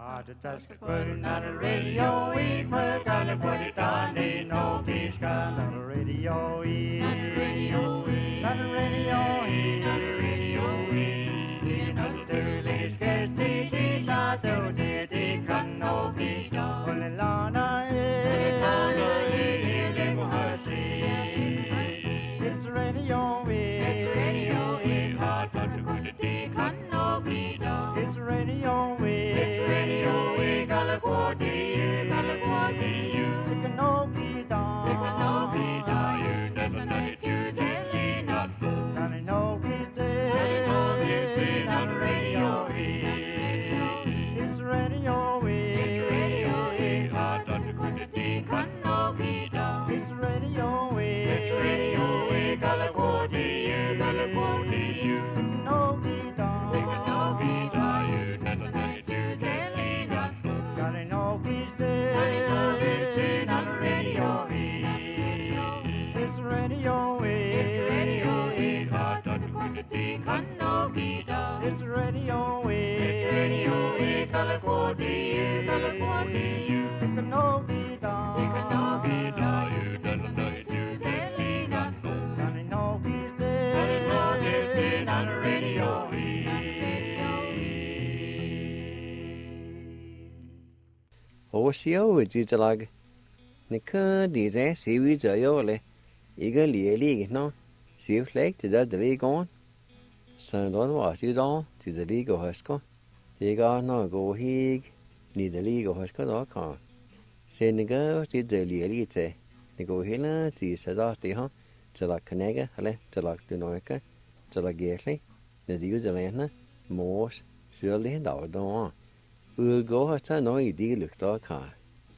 Putting on the radio, we put gotta put it on the no peace gun on the radio, not the radio, not the radio, not the radio, you know the dirty sketch, the tato, the can no be done. When the lana is, it's the radio, it's the radio, hard but the good the can no be done. It's the radio, it's the radio, California, you can no be done. It can no be done. You never know it. You telling us good. Gotta know he's dead. Gotta know he's dead on the radio. It's the radio. It's the radio. Hard on the good thing can no be done. It's the radio. It's the radio. California, you can no be done. It can no be done. You never know it. You telling us good. Gotta know he's dead. Gotta know he's dead on the radio. It's the radio. It's the radio. Hard on the good thing can no be done. It's the radio. It's the radio. California, you can no be done. It can no be done. You never know it. You telling us good. Gotta know he's dead. Gotta know he's dead on the radio. Osio jijalag nika dize siwi jayole iga lieli no siw flek til der drigon så don var ju då til der ligo hasko iga no go hig ni der ligo hasko då kan se niga til der lieli te ni go hela til så da det ha til la kanega hele til la du noika til la gesli ne diu jalena mos sørlig da gå har nå i de lukta kan.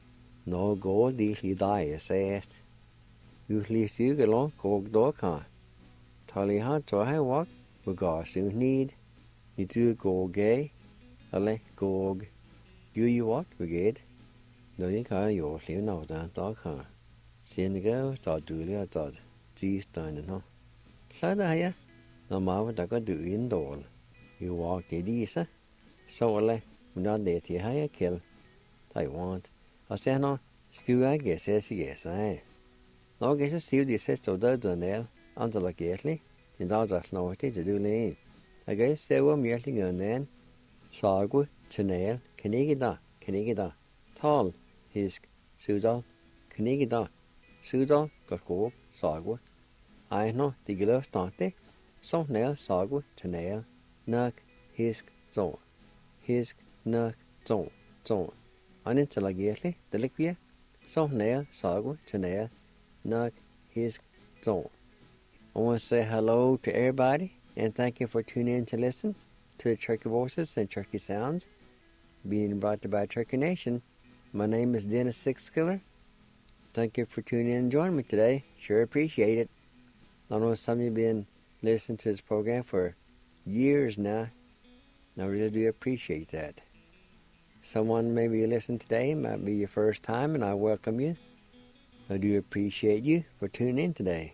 Nå går de slidaie sest. Utlig syke langt går da kan. Tali har så her vak, og ga sin nid. Ni du går gay, eller går ju vak beged. Nå de kan jo sliv nå da kan. Sen gå så du lige så de steinen nå. Klart her. Nå må da gå du ind dål. Jo vak det disse. Så eller not there to hire kill. They want. I say no, skew I guess yes, I. No guess a steal the sister of the nail until a gately, and all that's no to do lane. I guess they were merely on then. Sagu, Chanel, Canigida, tall, his Sudal, Canigida, Sudal, got go, Sagu. I know the glove started. So nail, Sagu, Chanel, Nuck, his, so. His Nøk, zon. Anin til a gærlig, det likvia. Så nær, sagu, til nær. Nøk, his, zon. I want to say hello to everybody and thank you for tuning in to listen to the Cherokee Voices and Cherokee Sounds being brought to you by Cherokee Nation. My name is Dennis Sixskiller. Thank you for tuning in and joining me today. Sure appreciate it. I know some of you have been listening to this program for years now. I really do appreciate that. Someone maybe you listen today, might be your first time, and I welcome you. I do appreciate you for tuning in today.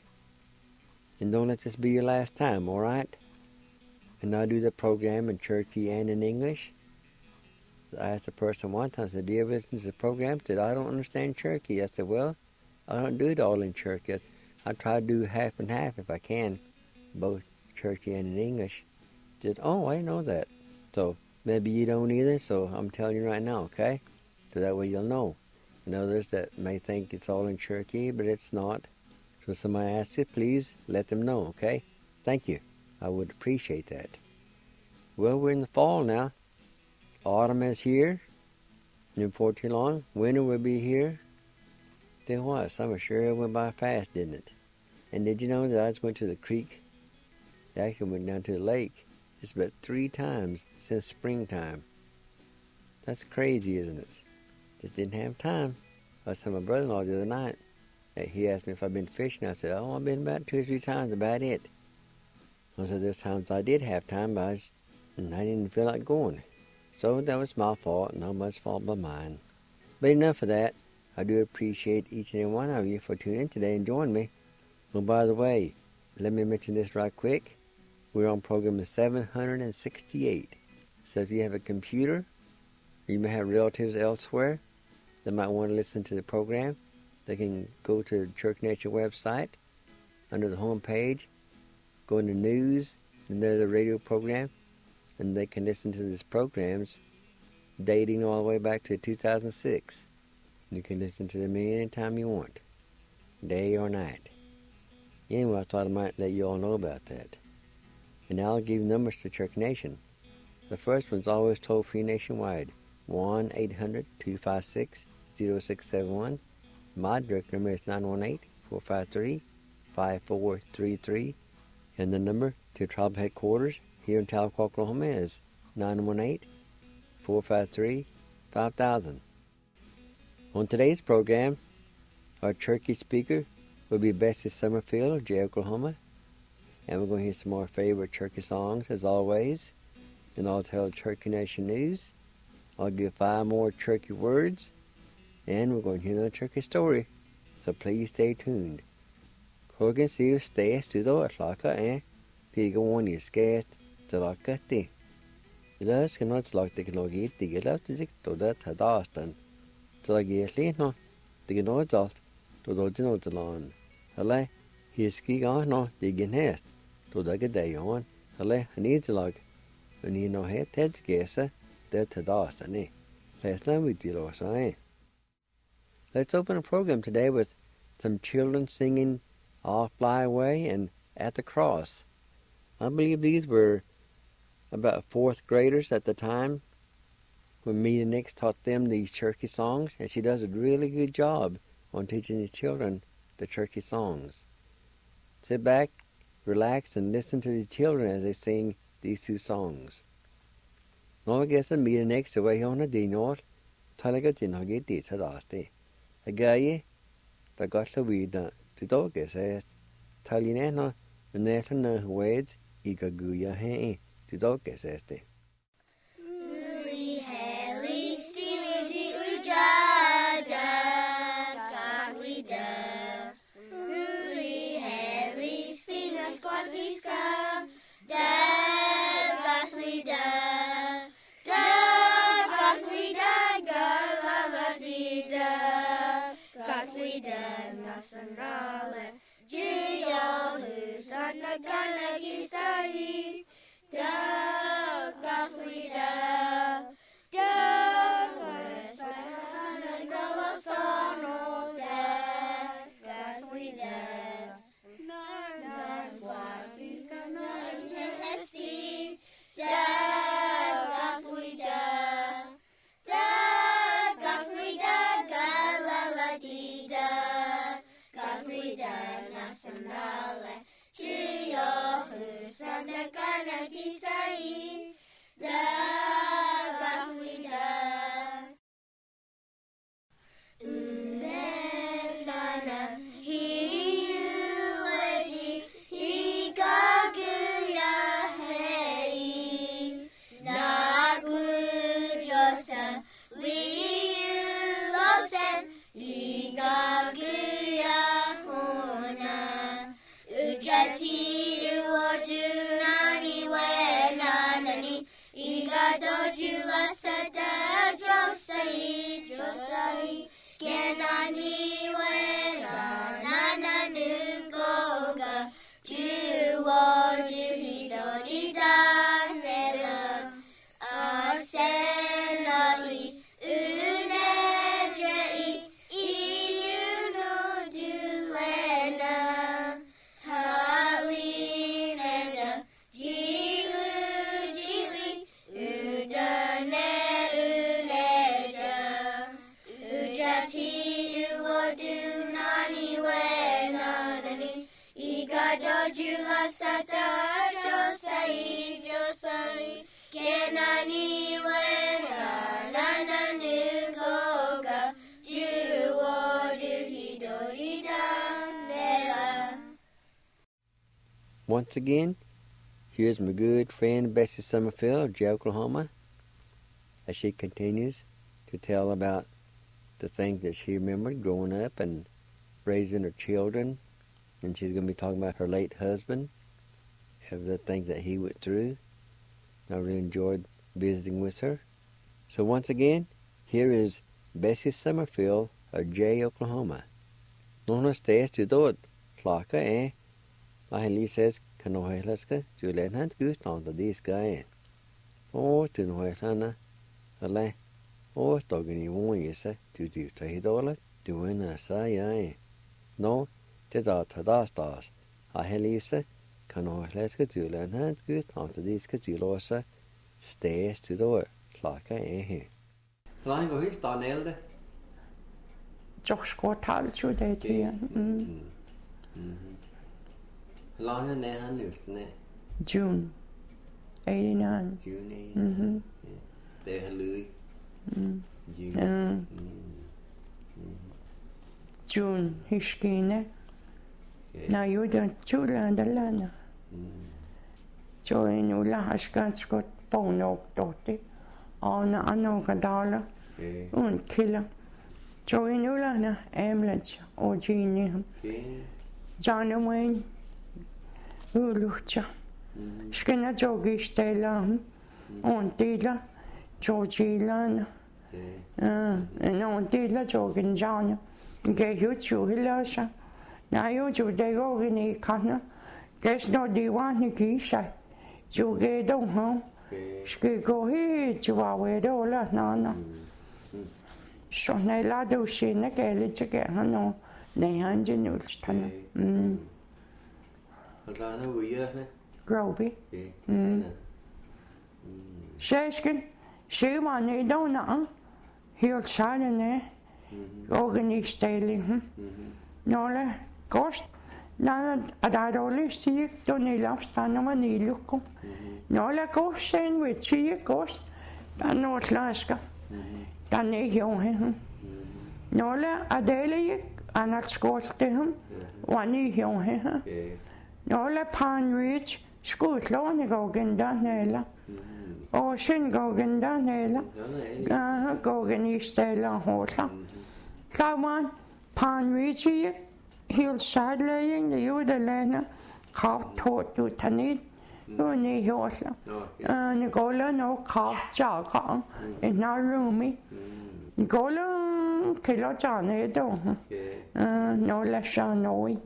And don't let this be your last time, all right? And I do the program in Cherokee and in English. I asked a person one time, I said, do you ever listen to the program? He said, I don't understand Cherokee. I said, well, I don't do it all in Cherokee. I try to do half and half if I can, both Cherokee and in English. He said, oh, I didn't know that. So maybe you don't either, so I'm telling you right now, okay? So that way you'll know. And others that may think it's all in Cherokee, but it's not. So if somebody asks you, please let them know, okay? Thank you. I would appreciate that. Well, we're in the fall now. Autumn is here. And before too long, winter will be here. Tell you what, summer sure went by fast, didn't it? And did you know that I just went to the creek? I actually went down to the lake. Just about 3 times since springtime. That's crazy, isn't it? Just didn't have time. I was telling my brother-in-law the other night. He asked me if I've been fishing. I said, oh, I've been about 2 or 3 times, about it. I said, there's times I did have time, but I didn't feel like going. So that was my fault, not much fault but mine. But enough of that. I do appreciate each and every one of you for tuning in today and joining me. Well, by the way, let me mention this right quick. We're on program 768. So if you have a computer You may have relatives elsewhere that might want to listen to the program. They can go to the Church Nation website under the home page, go into news, and there's a radio program, and they can listen to these programs dating all the way back to 2006. You can listen to them anytime you want, day or night. Anyway, I thought I might let you all know about that. And now I'll give you numbers to Church Nation. The first one's always toll-free nationwide, 1-800-256-0671. My direct number is 918-453-5433. And the number to Tribe Headquarters here in Tahlequah, Oklahoma is 918-453-5000. On today's program, our turkey speaker will be Bessie Summerfield of Jay, Oklahoma. And we're going to hear some more favorite turkey songs as always. And I'll tell Turkey Nation news. I'll give 5 more turkey words. And we're going to hear another turkey story. So please stay tuned. Corgan siu stes to the laka and tiga one is scarce to laka ti. Ilas cannot like the canogi to get out to that had Austin. So I get no, the canoes off to the general to lawn. Hele, he is ski on no, the genest to the day on. Hele, I need to like. When you know head guess that had Austin. Last time we did also, Let's open a program today with some children singing I'll Fly Away and At the Cross. I believe these were about 4th graders at the time when Meta Nix taught them these turkey songs, and she does a really good job on teaching the children the turkey songs. Sit back, relax, and listen to the children as they sing these 2 songs. Nå guess a Meta Nix away on a dinor, talaga dinhogi dit hadaste. A guy that got the weed to dog is Talinena, the Nathan Wades, Igaguya Hay, to dog is este. Sanrale, Gio, who's on the gun, Gisari, da, Gahlida, da, San Galasono, da, Gahlida, Nas, what is gonna Hesi, da, Gahlida, da, Gahlida, Galaladida. Nacionale, Gio, who's on the gun, Gisari, da, Gahuida. Unelana, he uedi, he gaguya, hey, Nagu Josa, we losen, he gaguya. Ujati uodunani wenanani igadojula sada josai kenani wenanana nugoga juodihidodidanela asenai unejei iunodulena Jula Sata Josai Kenani Wenga Nana Nugoga Juo Duhidorida Nela. Once again, here's my good friend Bessie Summerfield of Jay, Oklahoma, as she continues to tell about the things that she remembered growing up and raising her children. And she's going to be talking about her late husband, of the things that he went through. I really enjoyed visiting with her. So once again, here is Bessie Summerfield of Jay, Oklahoma. Nona stays to do it. Flocka, he says, Canohilaska, to let hand goose on to this guy. Oh, to no Hana, a lay. Oh, dogging won't you say, to do $3, doing a say, No, tis out to the stars. Lisa, Canohilaska, to let hand goose on to this Catulosa, stays to do it. Flocka, here. Lang go his done elder. Josh got told to that here. Long and then news, June 89. June. There, Louis. June, Hishkine. Now you don't children the lana. Join Ula Hashkans got bone oak dotty. On Anogadala. Und Killer. Join Ulana, Ambulance, or Genie. John Wayne. Ulucha. Skina Jogi Stella. On Dilla. Georgie Lana. And on Dilla Jogin John. Get you to Hilasha. Now you do the Ogini Kana. Guess no Diwani Kisha. You get on home. Ski go here to our dollar, Nana. So they la do she in the galley to get her no, they hand you nuts. Groby. Shaskin, she wanted don't know. He'll shine in there. Organized daily. Nola, ghost. Nana, I'd only see don't need love stand on my look. Nola ghost saying with see a ghost. Dan North Laska. Dan is young. Nola, a daily, and at school to him. One is young. Nola Pan Ridge, school long go gen Danella. Oh, shin go gen Danella. Go gen East Stella Horsa. Someone, Pan Ridge, he'll side laying the Udalena, cow taught to Tanit. Only Horsa. Nicola no cow jog in our roomy. Nicola Kilojane don't. No less no.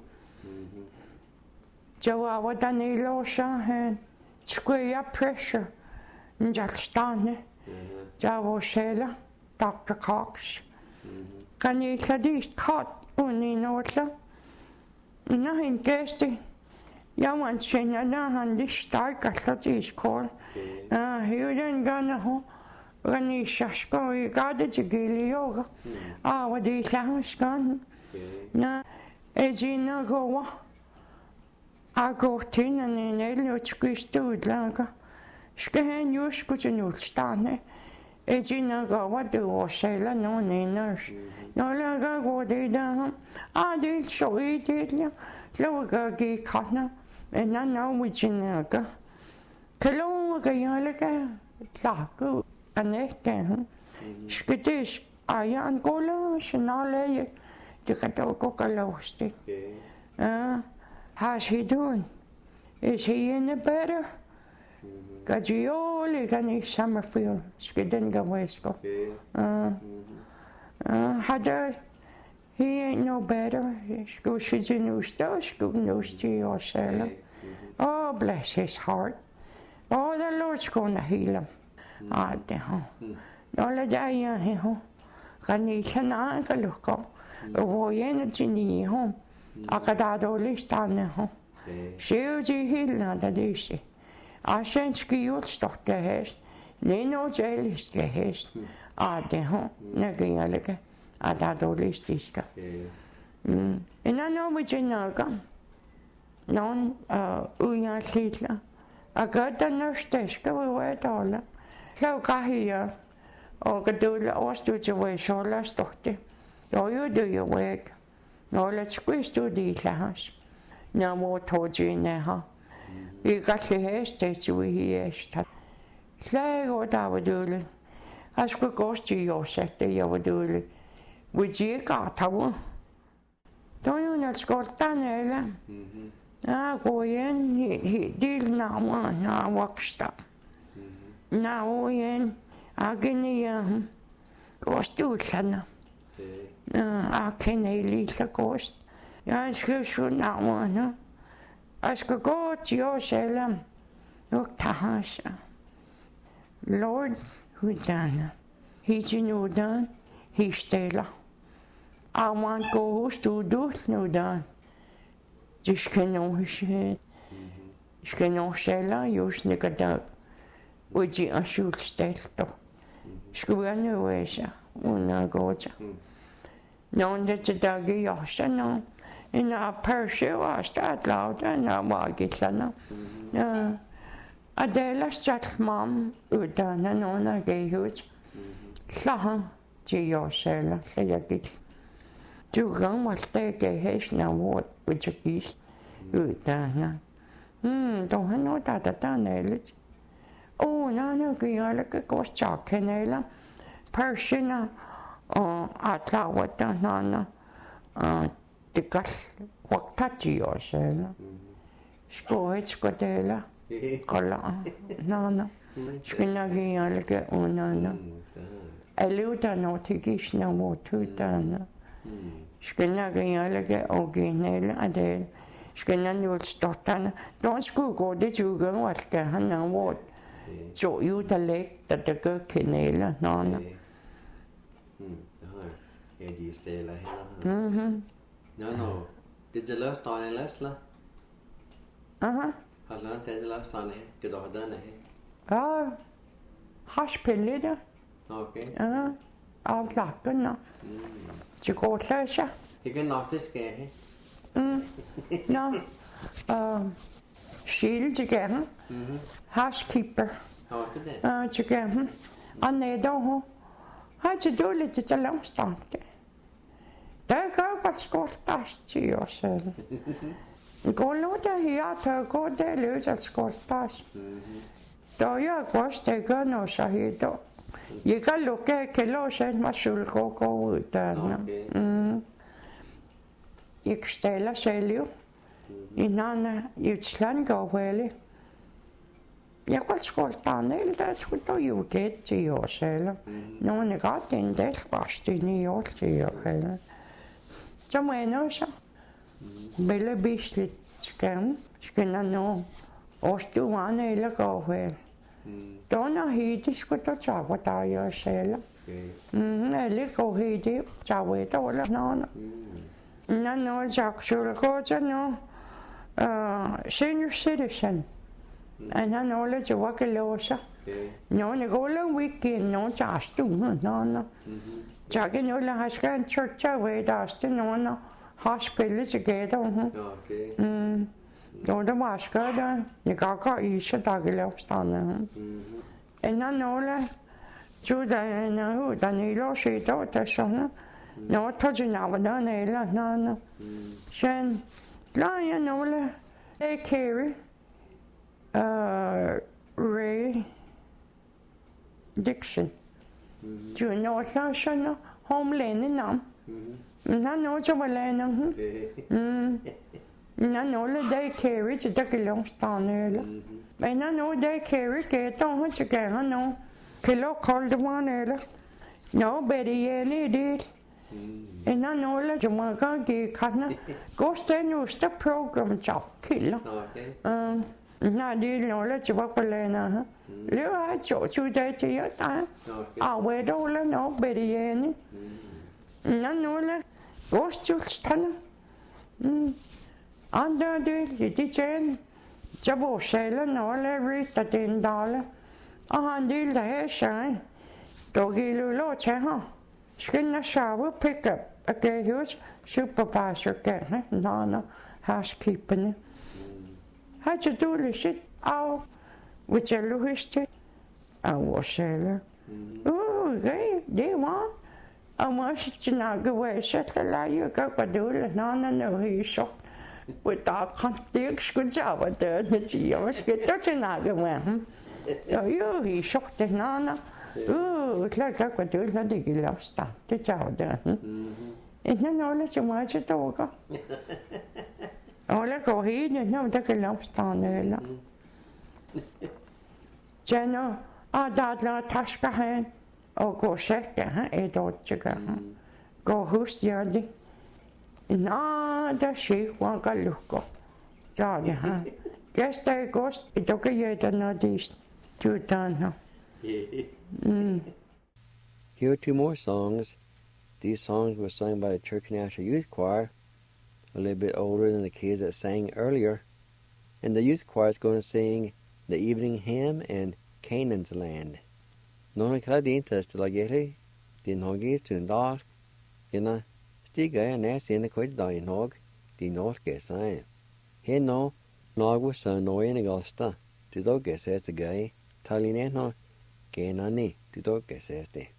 Joe, our Danilo Shahan, square pressure, just stand. Javo Shella, Dr. Cox. Can you say this cut only Northa? Nothing guesting. Jag var inte känna när han det starkaste tidskål. Hur den gana ho. Ranisha ska i gade till yoga. Vad det slaskan. Na ejina goa. Går till en elotski studlaga. Ska han just gå till nulstane. Ejina goa du och säla någon innars. Några går det där. Det så i det. Loga gikana. And I know which in the Kalonga Yalaga, Lago, and Ekan. Skittish, Ayan Gola, Shanale, the Katoko lost it. How's he doing? Is he in the better? Gagioli, Gani Summerfield, Skidinga Wesco. Had he ain't no better. She's in Ustos, good news to yourself. Oh, bless his heart. Oh, the Lord's going to heal him. All the day, Ganisa Naka look up. A boy energy knee home. Akadado list on the home. She'll heal not the DC. I sent skill stock the haste. Nino jailist the haste. The home. Nagayalaga. Adado listiska. And I know which in Naga. Non Uya Sitla. I got the nurse desk away at all. So Kahia or Gadula or Studio away so last doctor. So you do your work. No, let's squeeze to the house. No more told you in there. You got the hair stage we hear. Slag what I would do. I should go to your set, you would do. Would you got a don't you not got done, I go in, he did now one, now work stop. Now in, Agini kostuullana. Akenelilla kost. Ja skyshu nawana. Aska godt jo sellam. Uktahasha. Lord hudana. Hijinudan. Histela. Aman kohus tudut nudan. Jishkenohishe. Shkenosela yusnikadag. Uji ashulstelto. Skuanuesa. Una goja. Non de tagi yosana. In a Persia was that loud and a wagitlana. Adela sat mam udana nona gehut. Sahan Giosella, Sayagit. Jugan was take a hash now what which a east udana. Don't know that a tanel. Oh, Nana Gialaka goes chakanela. Persiana Atlawata Nana. The gas wakati yourself. Scoits Scotella, Cola, Nana, Skinagi Alga, Unana. Eluta no Tigishna Motutana. Skinagi Alga, Oginella, Adele. Skinan will stotana. Don't school go, did you go what Hannah what? So you the lake that the girl Kinella, Nana. Eddie Stella. No. Did the left on a Lesla? Uh-huh. I learned the left on it. Get over done it. Hospital. Okay. I'll lock it now. To go closer. You can not this guy. No. Shield again. Housekeeper. How did that? Again. And they don't. How'd you do it? It's a long start. Der gør godt skortast til yourself. Gå nu der her, der går der løs at skortast. Der jeg godt det gør noget så her der. Jeg kan lukke kilo sen mig sulko gå ud der. Jeg stiller selv jo. Innan Island går vel. Jeg kan skortane der skulle du jo get til yourself. Nogen er godt en del fast i år til yourself. Så må jeg nå så. Bella bisligt skam. Skal nå. Og stuerne eller gå vel. Donna hidi skulle du tage på dig og selv. Eller gå hidi. Tage ved dårlig nogen. Nå, så skulle gå til nå. Senior citizen. Og han har lidt til at låse. Nå, jeg går lidt weekend. Nå, så er stuen. Nå. Jagen jo la har skal en church away der nogen hospital together. Okay. Då det var skal der. Jeg går i så der kan lave stande. En anola juda na da ni lo se to ta sådan. Nå tog jeg nav der eller na. Sen la jeg nola carry Ray Dixon. Du know så homeland nam. Nå nå så var landen. Nå nå det carry til der kan lave stande eller. Men nå det carry kan dog til gøre nå. Kilo kolde vand eller. Nå bedre det. Nå la jo må gå kan. Gå sten just program job killer. Nej, det er noget, der var på landet. Det var et sjovt uddag til jer, der arbejder eller noget bedre hjemme. Nå, noget, gåstjulstande. Andre det tjener. Så var selv noget, der rigter den dale. Og han del der her sagde, dog gik jo lov til ham. Skinner sove pick-up, og det er hos supervisor gerne, når housekeeperne. Had du lidt af, hvis jeg løste af vores selv. Det var. Og måske snakke ved sig, så lader jeg godt døle, når han er så. Og der kan det ikke skulle tage på døden til, jeg var skidt til snakke med ham. Og jo, i så det når han. Klar godt døle, når det ikke laver start, det tager døden. Inden nåle så meget til dårker. Og der går hele, når der kan lave stande eller. Tjener, Dadla taska hen og gå sække han dottiga han. Gå husjadi. Da shikwa galukko. Jadi han. Gästa I gost idoka yeda na dis tutan ha. Here are two more songs. These songs were sung by the Church National Youth Choir, a little bit older than the kids that sang earlier. And the youth choir is going to sing the evening hymn and Canaan's land. Nona Kaladinta Stilageti, Din Hogis to Dark, Yena, Stiga and Nasty in the Quid Dying Hog, Din Norske sign. Here no, Nog was son no in Augusta, to dog guess as a guy, Talinano, Canani, to dog guess as the.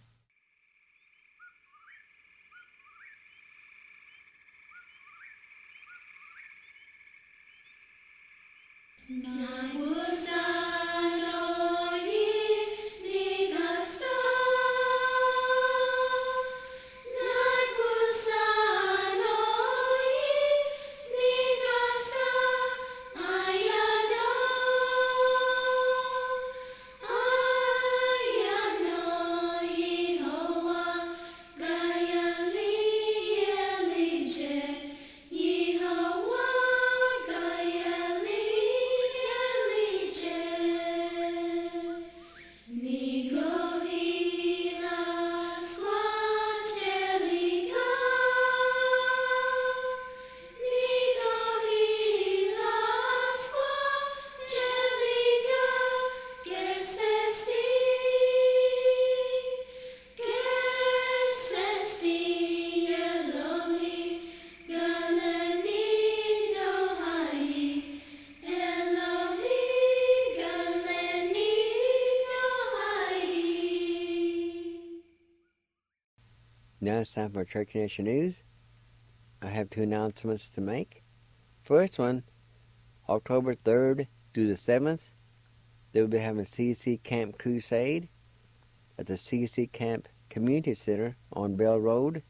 Now it's time for Church Nation News. I have two announcements to make. First one, October 3rd through the 7th, they will be having CC Camp Crusade at the CC Camp Community Center on Bell Road,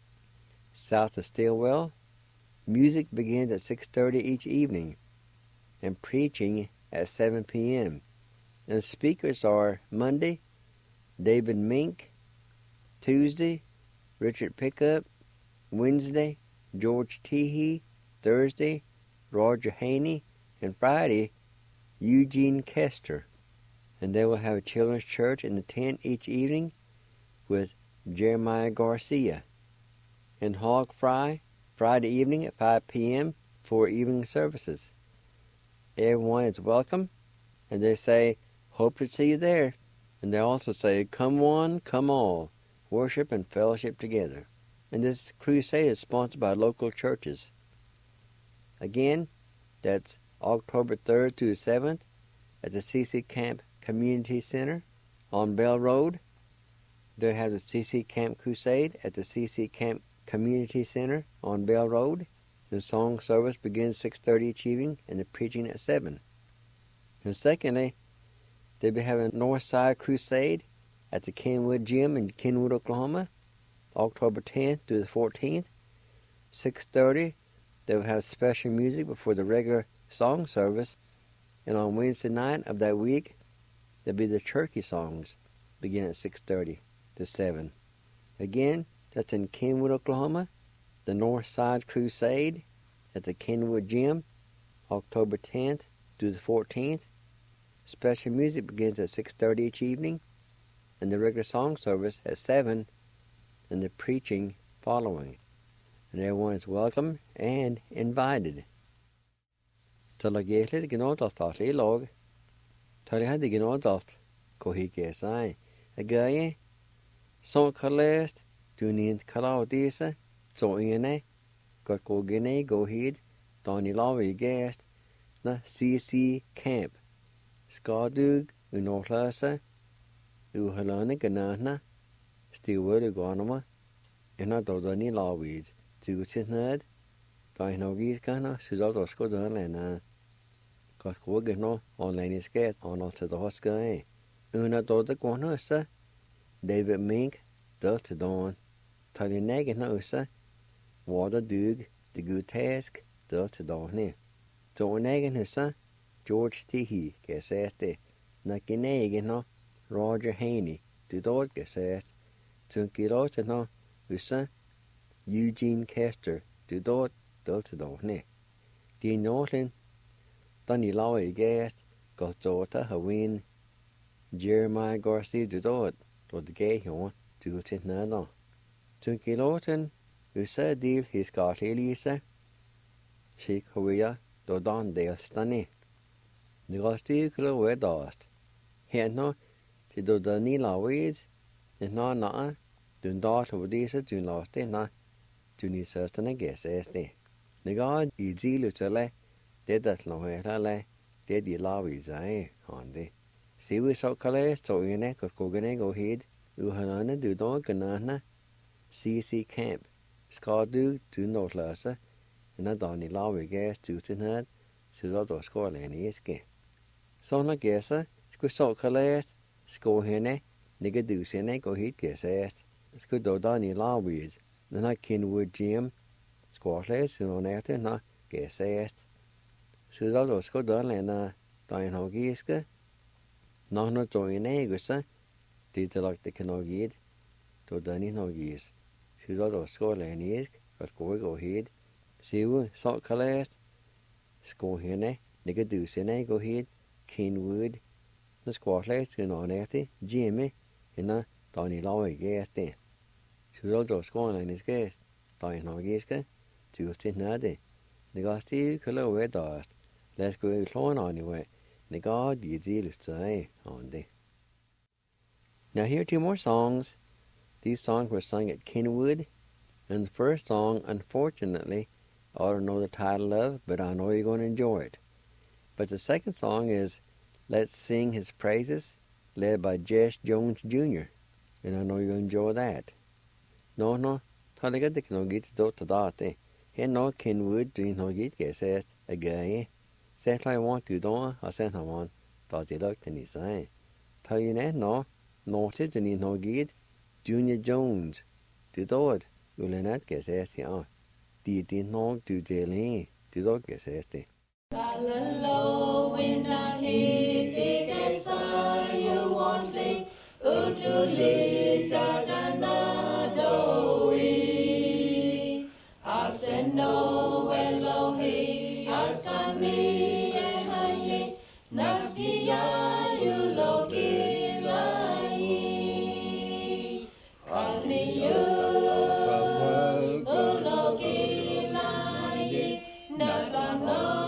south of Stillwell. Music begins at 6:30 each evening and preaching at 7 p.m. And the speakers are Monday, David Mink, Tuesday, Richard Pickup, Wednesday, George Teehee, Thursday, Roger Haney, and Friday, Eugene Kester. And they will have a children's church in the tent each evening with Jeremiah Garcia. And Hog Fry, Friday evening at 5 p.m. for evening services. Everyone is welcome, and they say, hope to see you there. And they also say, come one, come all. Worship and fellowship together. And this crusade is sponsored by local churches. Again, that's October 3rd through the 7th at the CC Camp Community Center on Bell Road. They have the CC Camp Crusade at the CC Camp Community Center on Bell Road. The song service begins 6:30 each evening and the preaching at 7. And secondly, they'll be having a Northside Crusade at the Kenwood Gym in Kenwood, Oklahoma, October 10th through the 14th, 6:30. They will have special music before the regular song service, and on Wednesday night of that week, there'll be the turkey songs, beginning at 6:30 to 7. Again, that's in Kenwood, Oklahoma, the Northside Crusade at the Kenwood Gym, October 10th through the 14th. Special music begins at 6:30 each evening, and the regular song service at 7, and the preaching following. And everyone is welcome and invited. Talagetli gnodalt log. Talihadi gnodalt kohike sai. Agaye so kalest tunint kalaudisa so ine got go gene go hid Donny Lawi guest na CC camp. Skadug unorlasa Uhalana Ganana, Steward Gonoma, and not Dodani Lawies, Tutinad, Dinogis Gana, Suzato Scodan, Coscogano, on Lenny's Gate, on us to the Hosca, Una Doda Guanosa, David Mink, Delta Dawn, Talinaganosa, Water Dug, the Good Task, Delta Dawn. So Naganusa, George Teehee, Casaste, Nakinagano, Roger Haney, du dort gesagt, zum Gilote no, wisse, Eugene Kester, du dort, delte doch ne. Die Norton, dan die laue gast, got dota, hawin, Jeremiah Garcia, du dort, de gay hon, du tit na no. Zum Giloten, wisse, deal his got Elisa, Sheik Hawia, do dan deel stani. De gastie klo we dast. Hen no, ti do da ni la weeds, en na, dun dast over deze, dun laste na, dun ni sestene ges este. De god I zilu tele, de dat lo le, de di la weeds hande. Si we so kale, so ine, kogene go heed, hanane du don ganana, CC camp. Skadu, du no lase, en dan ni la we ges, du tin had, so do skole en iske. Såna gesa, sku soka läst, sko henne, nigga dusene go hit gesast, sku do dani lawid, na Kinwood Jim, squash no nete na gesast. Sudalo sko dolena, dain hogiska, no joine gusa, titalak de kanogid, do dani nogis. Sudalo sko lenisk, but go hit, siwu soka läst, sko henne, nigga dusene go hit, Kinwood, na squash no nete, Jimmy, na dani lawe geste. Sudalo sko lenis gest, dain hogiska, tuusti nade. Negasti kula we dast. Let's go clone anyway. Negad yizilus say on de. Now here are two more songs. These songs were sung at Kinwood, and the first song, unfortunately, I don't know the title of, but I know you're going to enjoy it. But the second song is Let's Sing His Praises, led by Jess Jones Jr., and I know you're going to enjoy that. No, taliga de no git do to date. He no Kinwood do no git gesest a guy. Set I want to do a sent I want, does he look to me say. Tell you no, noted to no git, Junior Jones, to do it, will not gesest ya. Did no do daily, to do gesest. Galalo when I hit the sky, you want me, Uduli Jaganado. I said no, Elohi, Asani, Ehaye, Nasia, you logi lai. Ani you, logi lai, Nagano.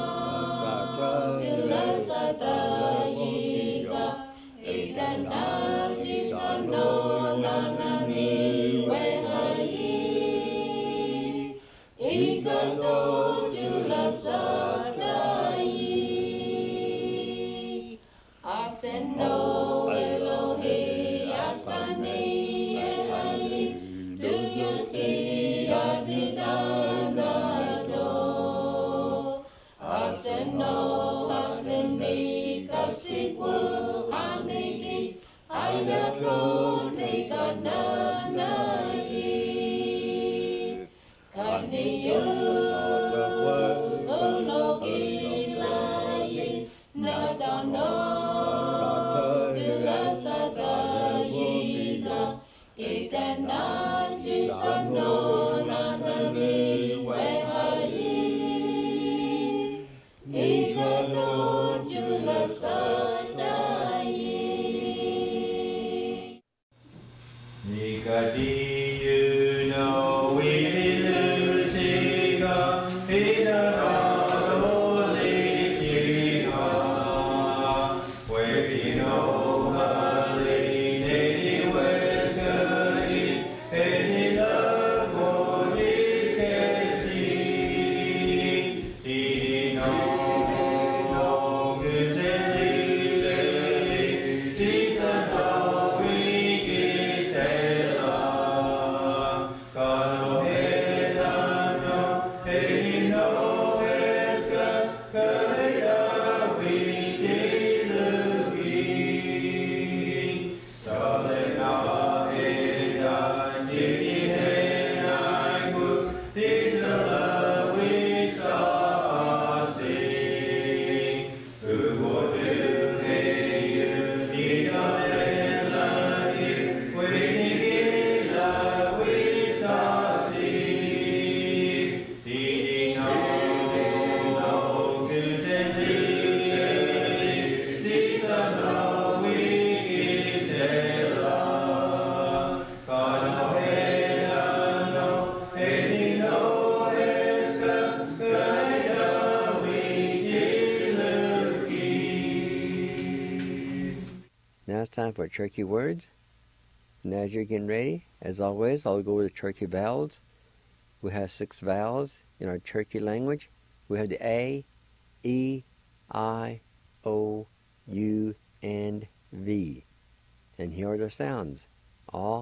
time for Cherokee words. And as you're getting ready, as always, I'll go with the Cherokee vowels. We have 6 vowels in our Cherokee language. We have the A, E, I, O, U, and V. And here are the sounds. A,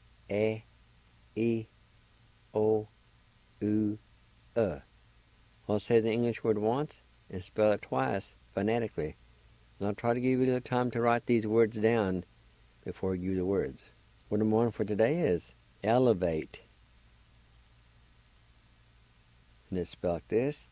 E, O, U, I'll say the English word once and spell it twice phonetically. And I'll try to give you the time to write these words down before I give you the words. Word number 1 for today is elevate. And it's spelled like this: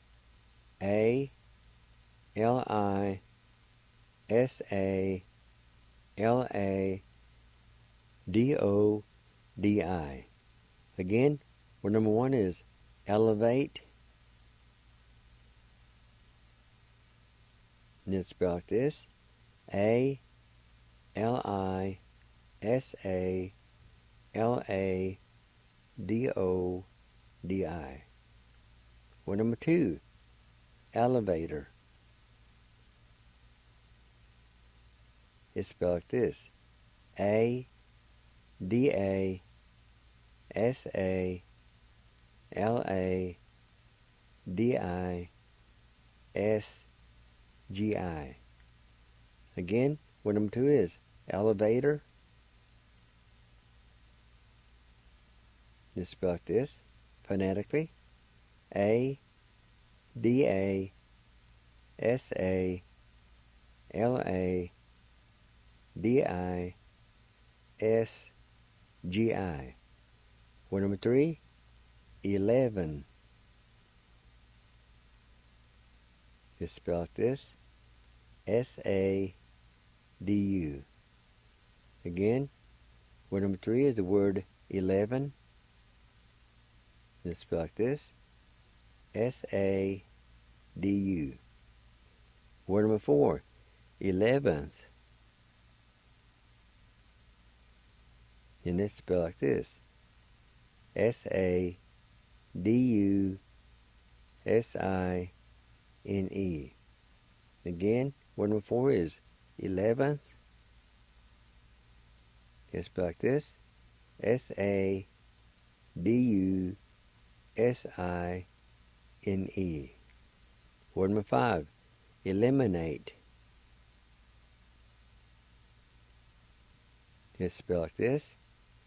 A-L-I-S-A-L-A-D-O-D-I. Again, word number 1 is elevate. And it's spelled like this: A-L-I-S-A-L-A-D-O-D-I. Word number 2, elevator. It's spelled like this: A-D-A-S-A-L-A-D-I-S-G-I. Again, word number 2 is elevator. It's spelled like this phonetically: A-D-A-S-A-L-A-D-I-S-G-I. Word number 3, 11. It's spelled like this: S-A-D-U. Again, word number 3 is the word 11. It's spelled like this: S-A-D-U. Word number 4, 11th. And it's spelled like this: S-A-D-U-S-I-N-E. Again, word number 4 is 11th. It's spelled like this: S-A-D-U-S-I-N-E. Word number 5, eliminate. It's spelled like this: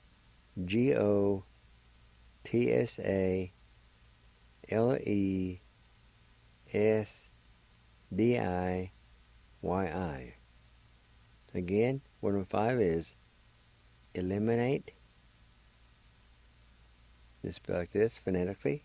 G-O-T-S-A-L-E-S-D-I-Y-I. Again, word number 5 is eliminate. It's spelled like this phonetically: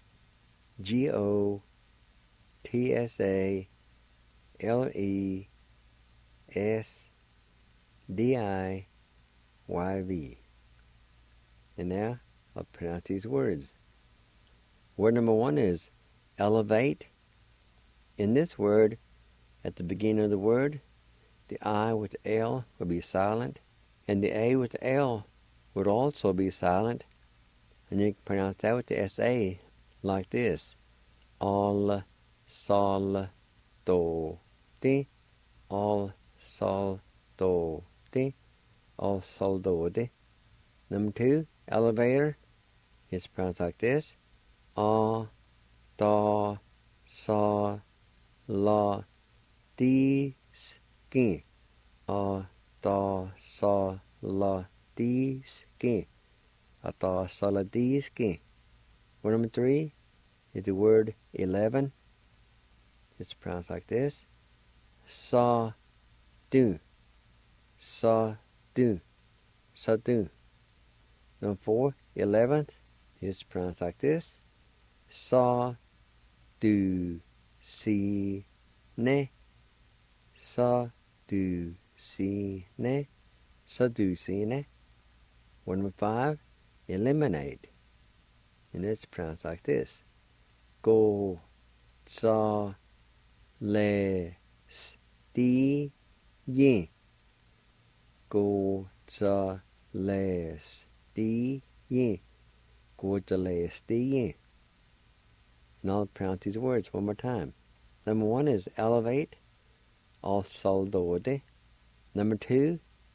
G-O-T-S-A-L-E-S-D-I-Y-V. And now I'll pronounce these words. Word number 1 is elevate. In this word, at the beginning of the word, the I with the L will be silent, and the A with the L would also be silent. And you can pronounce that with the S-A like this: Al, sol, do, di, al, sol, do, di, al, sol, do, di. Number 2, elevator. It's pronounced like this: A, da, sa, la, di, ski. A, da, sa, la, di, ski. A, da, sa, la, di, ski. Word number 3 is the word 11. It's pronounced like this: Sa, do, sa, do, sa, do. Number 4, 11th, is pronounced like this: Sa, do, si, ne. Sa, do, si, ne. Sa, do, si, ne. Word number 5, eliminate. And it's pronounced like this: Go, sa, le, sti, yin. Go, sa, le, sti, yin. Go, sa, le, sti, yin. And I'll pronounce these words one more time. Number 1 is elevate, al, sol, do, de. Number 2,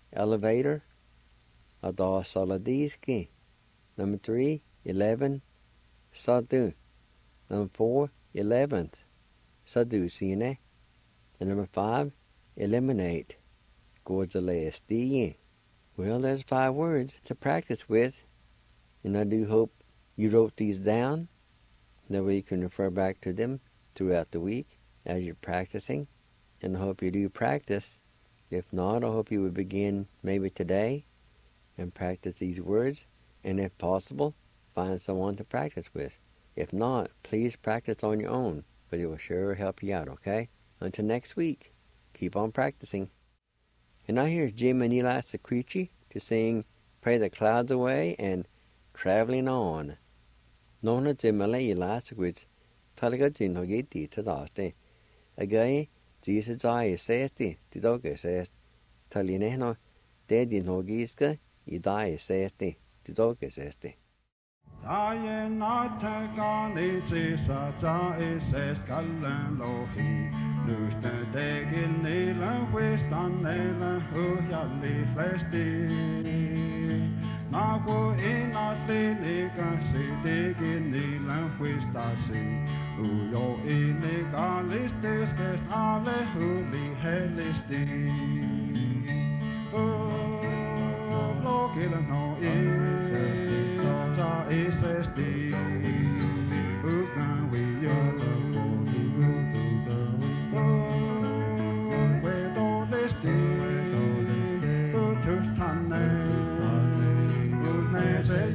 elevator. Ada saladiski. Number 3, 11. Sadu. Number 4, 11th. Sadusine. And number 5, eliminate. Gorzalasdi. Well, there's 5 words to practice with. And I do hope you wrote these down. That way you can refer back to them throughout the week as you're practicing. And I hope you do practice. If not, I hope you would begin maybe today and practice these words. And if possible, find someone to practice with. If not, please practice on your own. But it will sure help you out, okay? Until next week, keep on practicing. And now here's Jim and Eli Secrechi to sing Pray the Clouds Away and Traveling On. Nona Jim and Eli Secrechi, Talaga Jin Hogiti Tadaste. Again, Jesus I says the dog says, Talinehno, Daddy Nogiska, Idai says the dog says the. Daye nata gani jisa ja ises kallan lohi. Nusta degin nela wistan nela huyali flesti. Nago ina liga si degin nela wistasi. Uyo iniga listis vest ale huli helisti. Lokila no SSD, who can we where don't they stay? Who just turn who needs a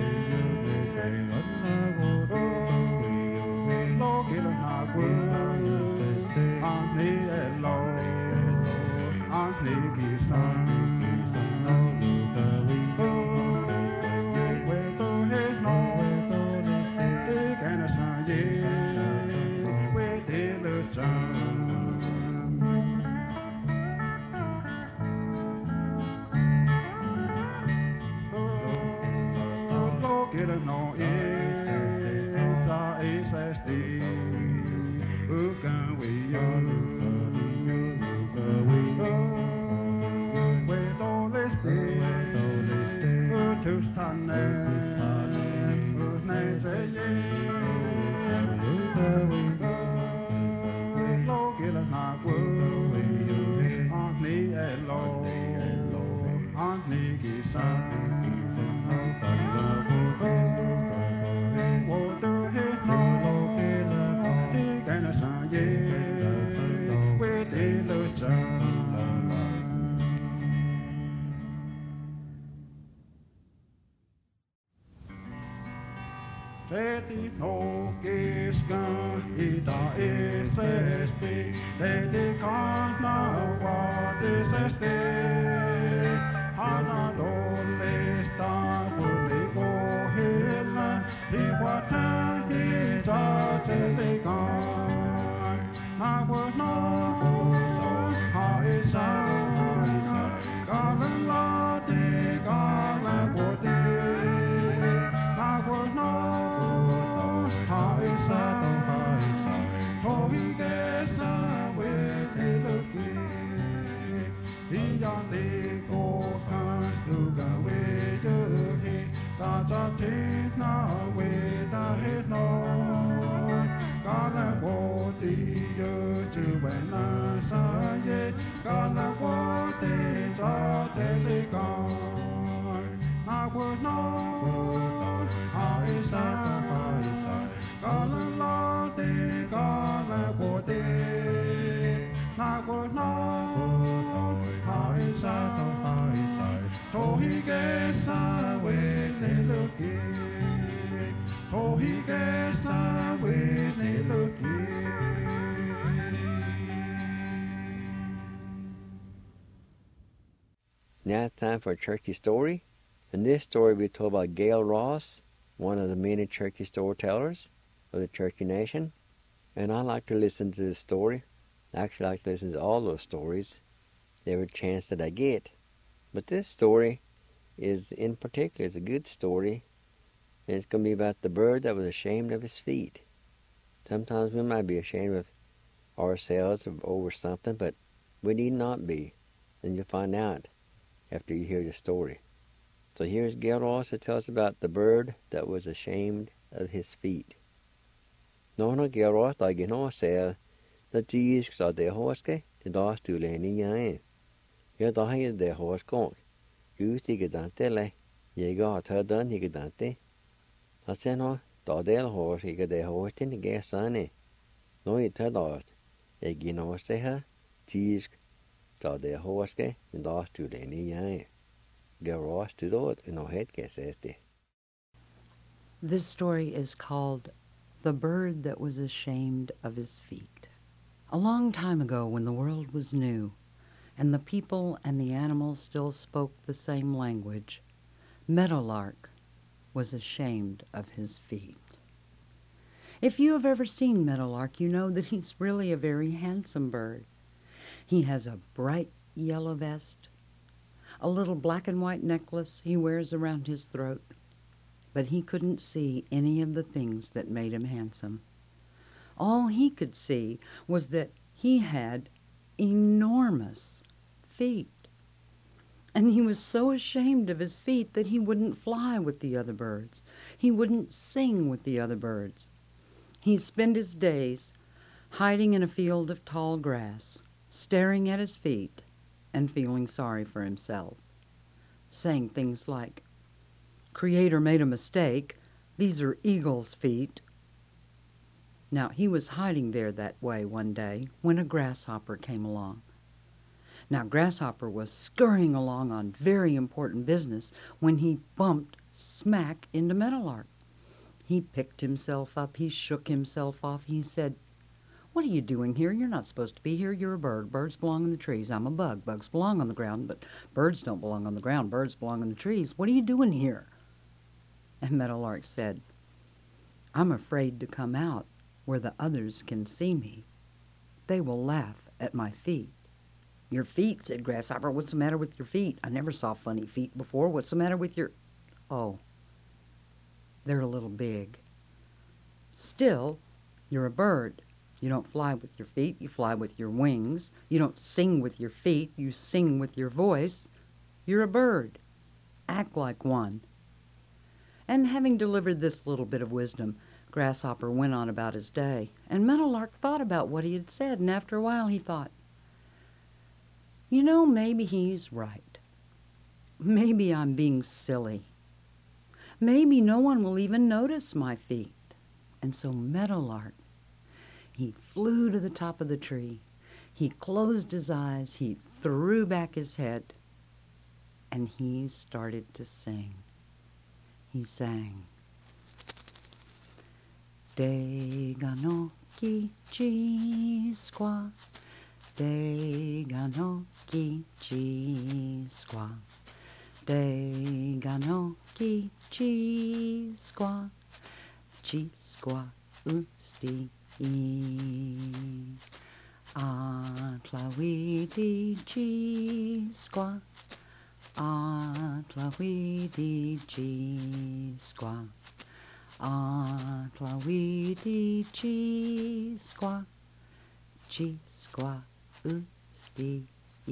look at a word, Auntie Hello, Auntie Son. Lady no kiska ida SSB, Lady kana what SSD, Hana dolesta huli go hilla, Iwata hija telegan, Nawa no ha isa, Gala la de gala wote, Nawa no. Now it's time for a Cherokee story. And this story will be told by Gail Ross, one of the many Cherokee storytellers of the Cherokee Nation. And I like to listen to this story. Actually, I like to listen to all those stories every chance that I get. But this story is, in particular, it's a good story. And it's going to be about the bird that was ashamed of his feet. Sometimes we might be ashamed of ourselves or over something, but we need not be. And you'll find out after you hear the story. So here's Gail Ross that tells about the bird that was ashamed of his feet. Nå Gail Ross da jeg nå ser that Jesus sa det horske til da stule ni jeg. Ja da har det horskong. Ut ikke dante le. Jeg har tatt den ikke dante. Han ser nå da det hors ikke det horsten ikke sane. Nå I tatt at jeg nå ser her Jesus da det horske til da stule ni jeg. This story is called The Bird That Was Ashamed of His Feet. A long time ago, when the world was new, and the people and the animals still spoke the same language, Meadowlark was ashamed of his feet. If you have ever seen Meadowlark, you know that he's really a very handsome bird. He has a bright yellow vest, a little black and white necklace he wears around his throat, but he couldn't see any of the things that made him handsome. All he could see was that he had enormous feet, and he was so ashamed of his feet that he wouldn't fly with the other birds. He wouldn't sing with the other birds. He spent his days hiding in a field of tall grass, staring at his feet, and feeling sorry for himself, saying things like, "Creator made a mistake. These are eagle's feet." Now, he was hiding there that way one day when a grasshopper came along. Now, Grasshopper was scurrying along on very important business when he bumped smack into Meadowlark. He picked himself up. He shook himself off. He said, "What are you doing here? You're not supposed to be here. You're a bird. Birds belong in the trees. I'm a bug. Bugs belong on the ground, but birds don't belong on the ground. Birds belong in the trees. What are you doing here?" And Meadowlark said, "I'm afraid to come out where the others can see me. They will laugh at my feet." "Your feet," said Grasshopper. "What's the matter with your feet? I never saw funny feet before. What's the matter with your—" "Oh, they're a little big." "Still, you're a bird. You don't fly with your feet, you fly with your wings. You don't sing with your feet, you sing with your voice. You're a bird. Act like one." And having delivered this little bit of wisdom, Grasshopper went on about his day. And Meadowlark thought about what he had said, and after a while he thought, "You know, maybe he's right. Maybe I'm being silly. Maybe no one will even notice my feet." And so Meadowlark, he flew to the top of the tree. He closed his eyes. He threw back his head. And he started to sing. He sang, "Dega no kichi squaw, Dega no kichi squaw, Dega no kichi squaw, chi squaw usti. Atlawidi chi squaw, Atlawidi chi squaw, Atlawidi chi squaw, chi squaw usti.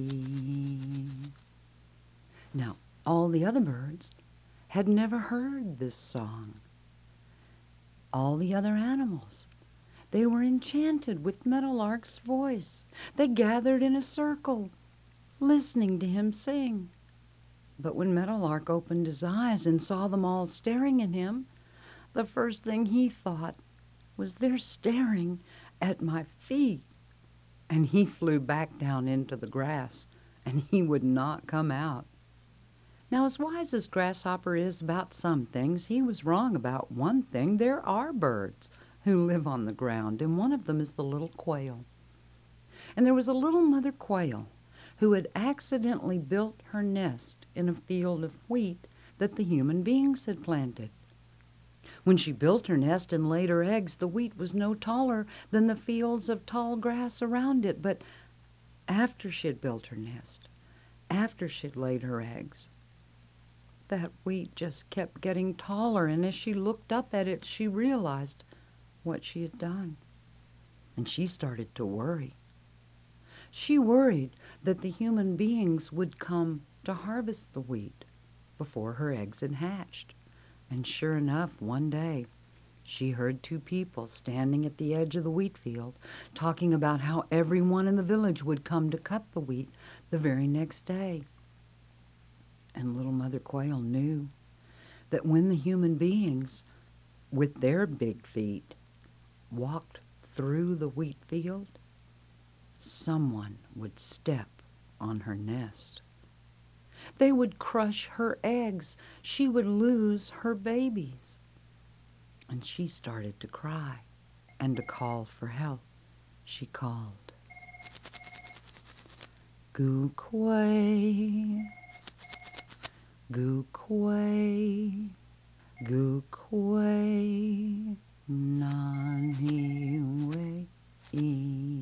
Now, all the other birds had never heard this song. All the other animals, they were enchanted with Meadowlark's voice. They gathered in a circle, listening to him sing. But when Meadowlark opened his eyes and saw them all staring at him, the first thing he thought was, "They're staring at my feet." And he flew back down into the grass, and he would not come out. Now, as wise as Grasshopper is about some things, he was wrong about one thing. There are birds who live on the ground, and one of them is the little quail. And there was a little mother quail who had accidentally built her nest in a field of wheat that the human beings had planted. When she built her nest and laid her eggs, the wheat was no taller than the fields of tall grass around it. But after she had built her nest, after she'd laid her eggs, that wheat just kept getting taller, and as she looked up at it, she realized what she had done. And she started to worry. She worried that the human beings would come to harvest the wheat before her eggs had hatched. And sure enough, one day, she heard two people standing at the edge of the wheat field talking about how everyone in the village would come to cut the wheat the very next day. And little Mother Quail knew that when the human beings, with their big feet, walked through the wheat field, someone would step on her nest. They would crush her eggs. She would lose her babies. And she started to cry and to call for help. She called, "Goo quay, goo quay, goo quay, nani way e,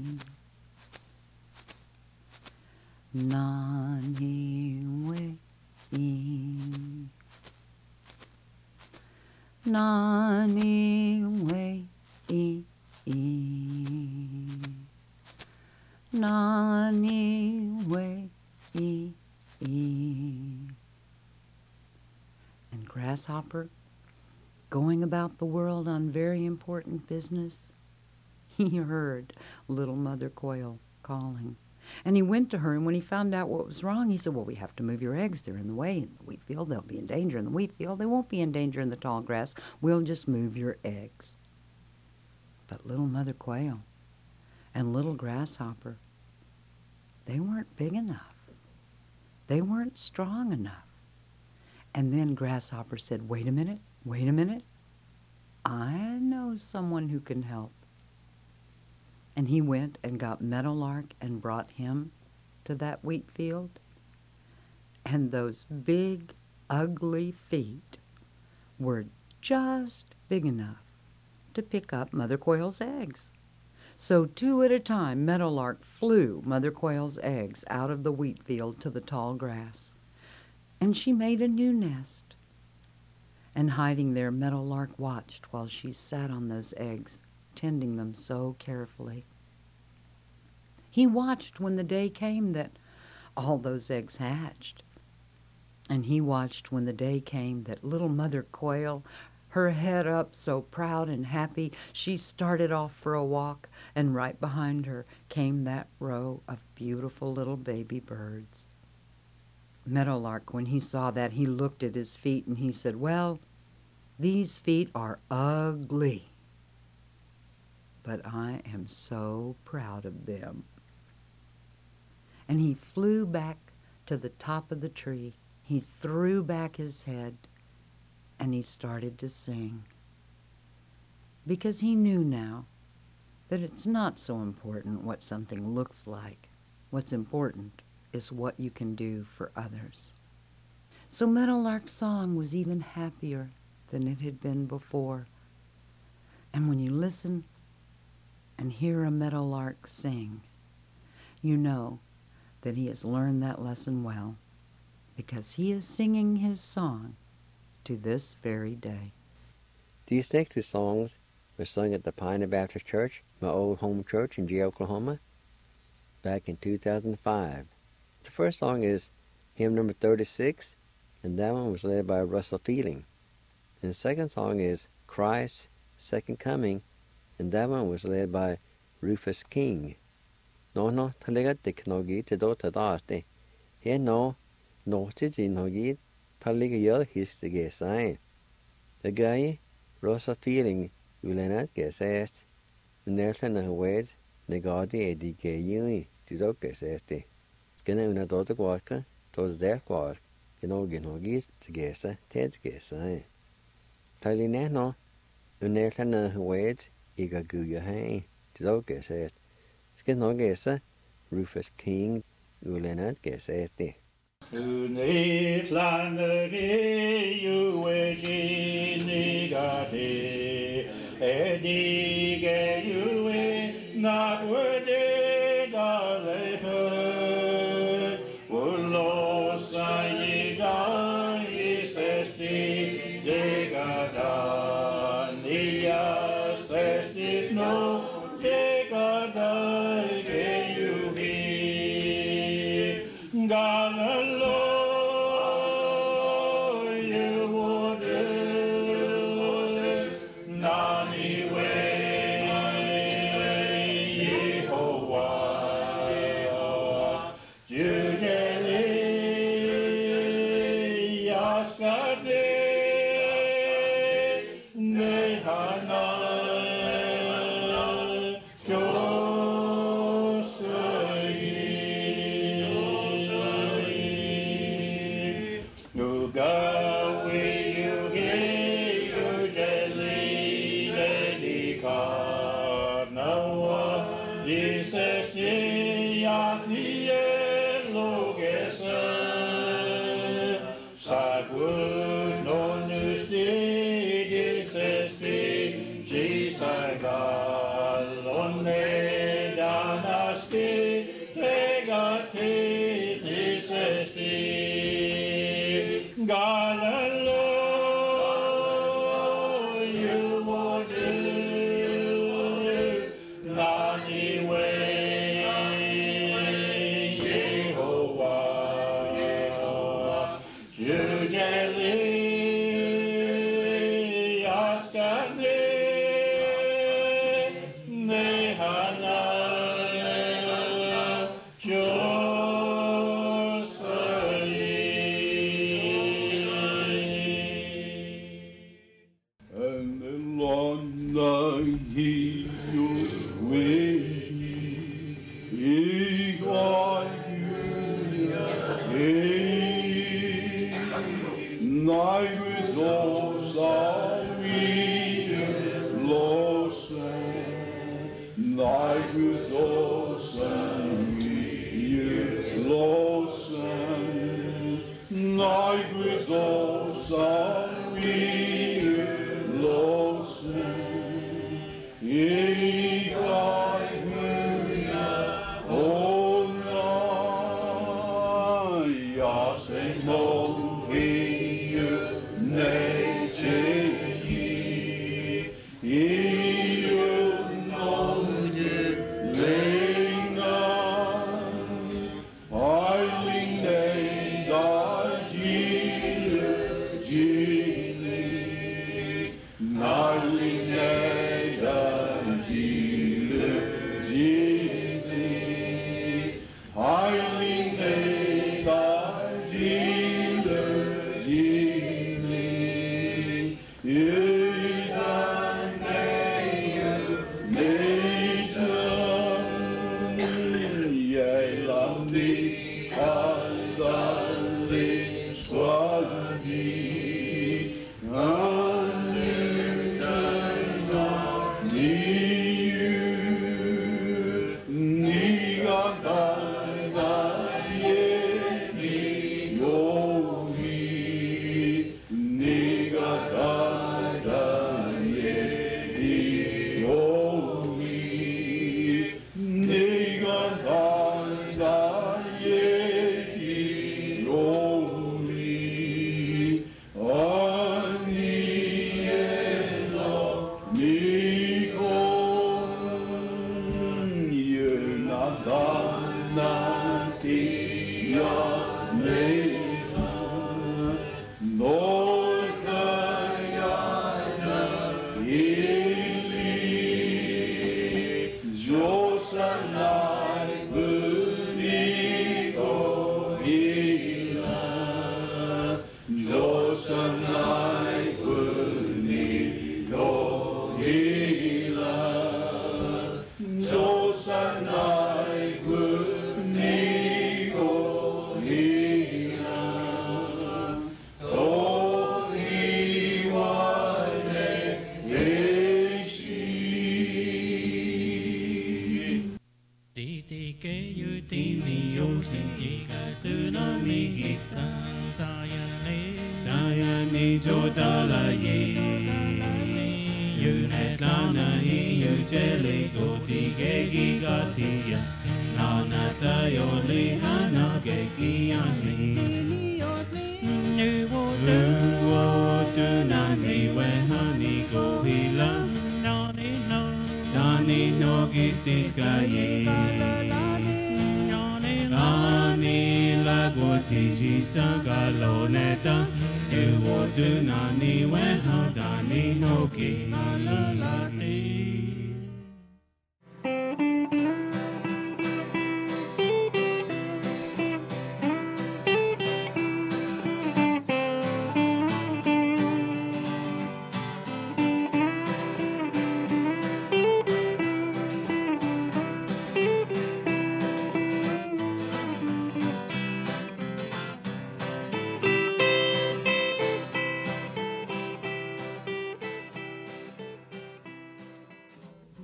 nani way e, nani way e, nani way e. And Grasshopper, going about the world on very important business, he heard little Mother Quail calling. And he went to her, and when he found out what was wrong, he said, "Well, we have to move your eggs. They're in the way in the wheat field. They'll be in danger in the wheat field. They won't be in danger in the tall grass. We'll just move your eggs." But little Mother Quail and little Grasshopper, they weren't big enough. They weren't strong enough. And then Grasshopper said, wait a minute. I know someone who can help." And he went and got Meadowlark and brought him to that wheat field. And those big, ugly feet were just big enough to pick up Mother Quail's eggs. So 2 at a time, Meadowlark flew Mother Quail's eggs out of the wheat field to the tall grass. And she made a new nest. And hiding there, Meadowlark watched while she sat on those eggs, tending them so carefully. He watched when the day came that all those eggs hatched. And he watched when the day came that little Mother Quail, her head up so proud and happy, she started off for a walk, and right behind her came that row of beautiful little baby birds. Meadowlark, when he saw that, he looked at his feet and he said, "Well, these feet are ugly, but I am so proud of them." And he flew back to the top of the tree. He threw back his head and he started to sing. Because he knew now that it's not so important what something looks like. What's important is what you can do for others. So Meadowlark's song was even happier than it had been before. And when you listen and hear a meadowlark sing, you know that he has learned that lesson well, because he is singing his song to this very day. These next 2 songs were sung at the Pioneer Baptist Church, my old home church in Gee, Oklahoma, back in 2005. The first song is hymn number 36, and that one was led by Russell Feeling. And the second song is Christ's Second Coming, and that one was led by Rufus King. No, talaga tiknogi tido tadaste. He no tijinogi talaga yel his to get sign. The guy, Russell Feeling, ulenat gesest, Nelson and Wade, negati edike yui, tido geseste. Gena una dota guarca, todos der guarca, genogi to gesa, ted gesa. Taline no, Nelson and Wade, iga guya hai, tido gesest. Skin gesa, Rufus King, ulenat geseste. Unit landere uegi nigate, edige ue na ude galefe, ulo sayiga isesti degada, nia sesti no degada ge yuhi, galalo.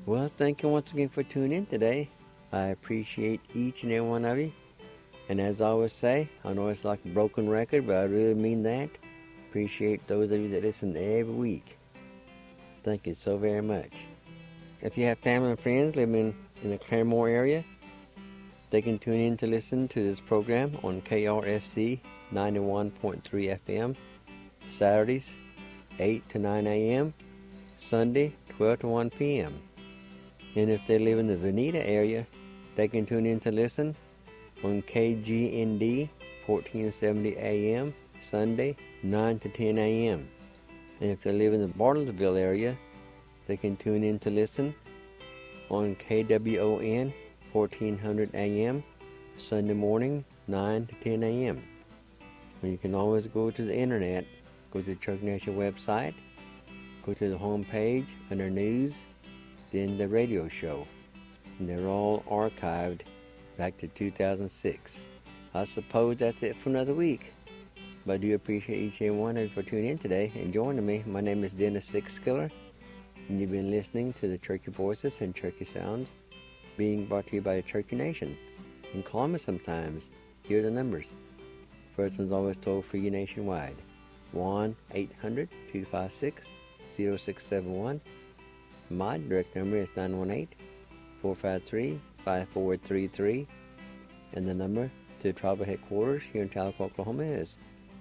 Well, thank you once again for tuning in today. I appreciate each and every one of you. And as I always say, I know it's like a broken record, but I really mean that. Appreciate those of you that listen every week. Thank you so very much. If you have family and friends living in the Claremore area, they can tune in to listen to this program on KRSC 91.3 FM, Saturdays 8 to 9 a.m., Sunday 12 to 1 p.m. And if they live in the Veneta area, they can tune in to listen on KGND 1470 AM, Sunday 9 to 10 a.m. And if they live in the Bartlesville area, they can tune in to listen on KWON 1400 AM, Sunday morning 9 to 10 a.m. And you can always go to the internet, go to the Church Nation website, go to the home page under news, then the radio show. And they're all archived back to 2006. I suppose that's it for another week. But I do appreciate each and one of you for tuning in today and joining me. My name is Dennis Sixskiller, and you've been listening to the Cherokee Voices and Cherokee Sounds being brought to you by the Cherokee Nation. And call me sometimes. Here are the numbers. First one's always toll free nationwide. 1-800-256-0671. My direct number is 918-453-5433. And the number to the tribal headquarters here in Tahlequah, Oklahoma is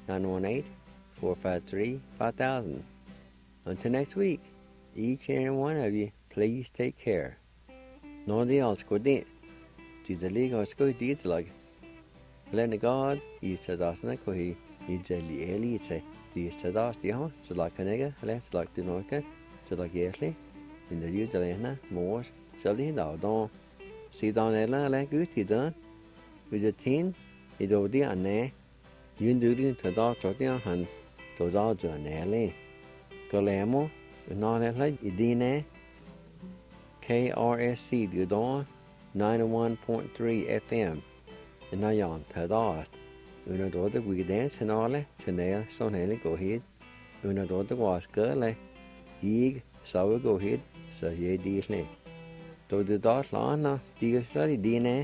918-453-5000. Until next week, each and every one of you, please take care. No the else go din. Tis the league or go deeds like. Let the God, he says us na ko he jeli eli say. Tis says us the house, so like a nigga, less like the norca, so like yesly. In the usual more, so the don't see down ella like good he done. With a teen, it over the ane. You do it to dog to the hand, to dog to an alley. Golemo, non like idine. KRSC du dawn 91.3 FM. And now yon tadast. Una daughter we dance and all Chanel son heli go ahead. Una daughter was girl Ig so go ahead so ye deasly. Do the dot lana deal study DNA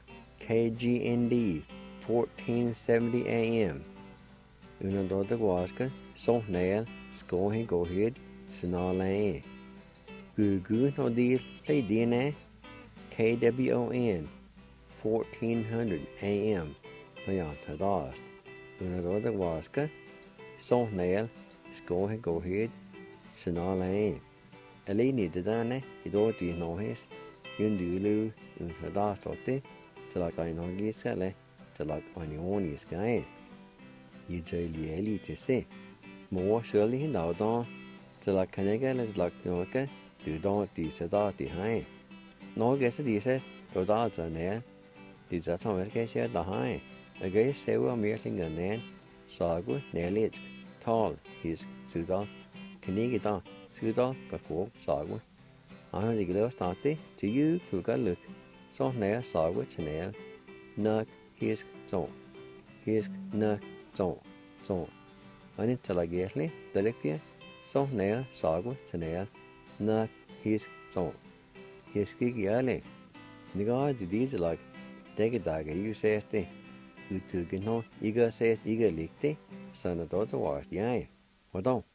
KGND 1470 AM. Una daughter was son nail score he go ahead snarl. Gugu no deal play DNA KWON 1400 AM. No yon tadast. Una daughter was son nail score he go ahead snarl. Ali need the dane, it all do no his. Yun do loo in tadast or te, to like I know gis gale, to like on your own is guy. You jolly elite to say. More surely in the dawn, to like Canega is like the worker. Du don't these are behind. No guess it says, go down to there. These are some guess here behind. A great several meeting a nan, sagu, nearly tall, his Sudan, Canigita, Sudan, Gakok, sagu. I only go started to you to go look. So near sagu, Chanel, nug, his zone. His nug, zone. I need to like yearly, delicate, so near sagu, Chanel. Na his song. His gig early. The guard these like take a dagger, you say, you took it no, eager says eager licked, son of daughter was, yea. What don't?